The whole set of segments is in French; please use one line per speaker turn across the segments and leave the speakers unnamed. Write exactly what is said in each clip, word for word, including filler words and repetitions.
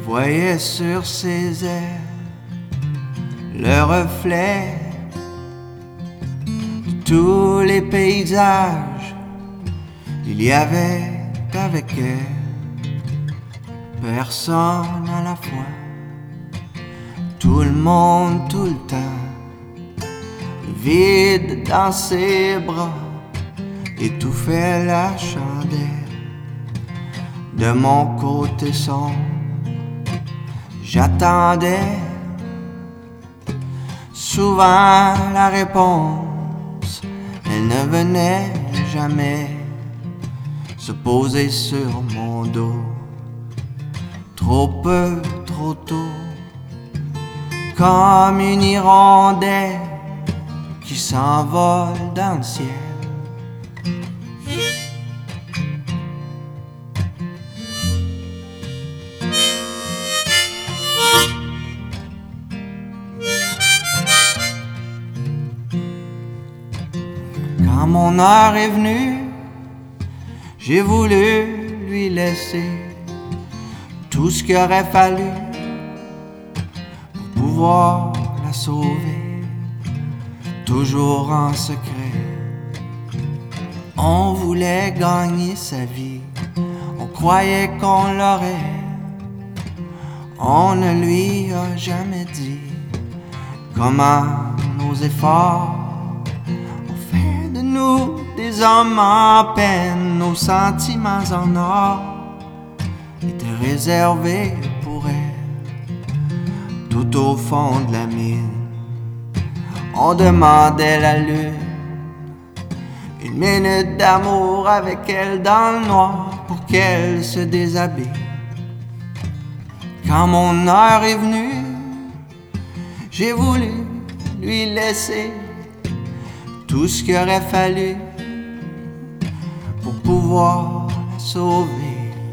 voyais sur ses airs le reflet de tous les paysages. Il y avait avec elle personne à la fois, tout le monde tout le temps, le vide dans ses bras étouffait la chandelle. De mon côté sombre, j'attendais souvent la réponse. Elle ne venait jamais se poser sur mon dos. Trop peu, trop tôt, comme une hirondelle qui s'envole dans le ciel. Quand mon heure est venue, j'ai voulu lui laisser tout ce qu'il aurait fallu pour pouvoir la sauver, toujours en secret. On voulait gagner sa vie, on croyait qu'on l'aurait. On ne lui a jamais dit comment nos efforts nous, des hommes en peine, nos sentiments en or étaient réservés pour elle. Tout au fond de la mine, on demandait la lune, une minute d'amour avec elle dans le noir pour qu'elle se déshabille. Quand mon heure est venue, j'ai voulu lui laisser tout ce qu'il aurait fallu pour pouvoir la sauver.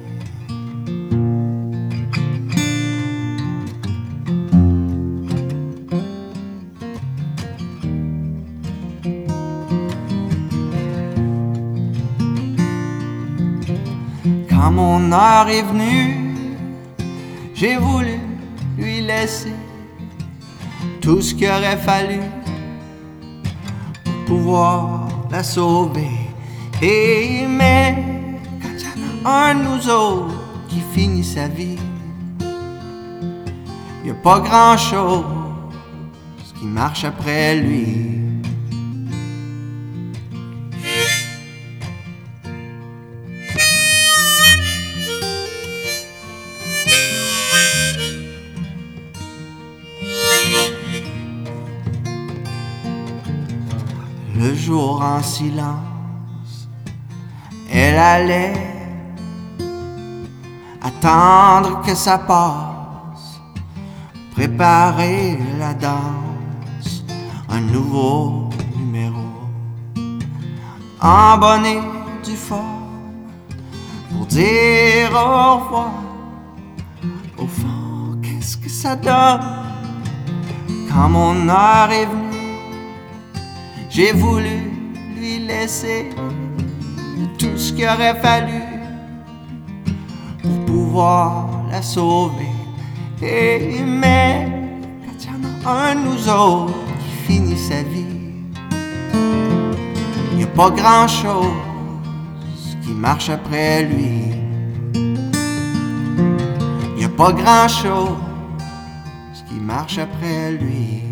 Quand mon heure est venue, j'ai voulu lui laisser tout ce qu'il aurait fallu pouvoir la sauver. Et mais quand il y en a un de nous autres qui finit sa vie, il n'y a pas grand chose qui marche après lui. Le jour en silence, elle allait attendre que ça passe, préparer la danse, un nouveau numéro, en bonne et due forme, pour dire au revoir. Au fond, qu'est-ce que ça donne quand mon heure est venue? J'ai voulu lui laisser tout ce qu'il aurait fallu pour pouvoir la sauver. Et mais quand il y en a un de nous autres qui finit sa vie, il n'y a pas grand chose qui marche après lui. Il n'y a pas grand chose qui marche après lui.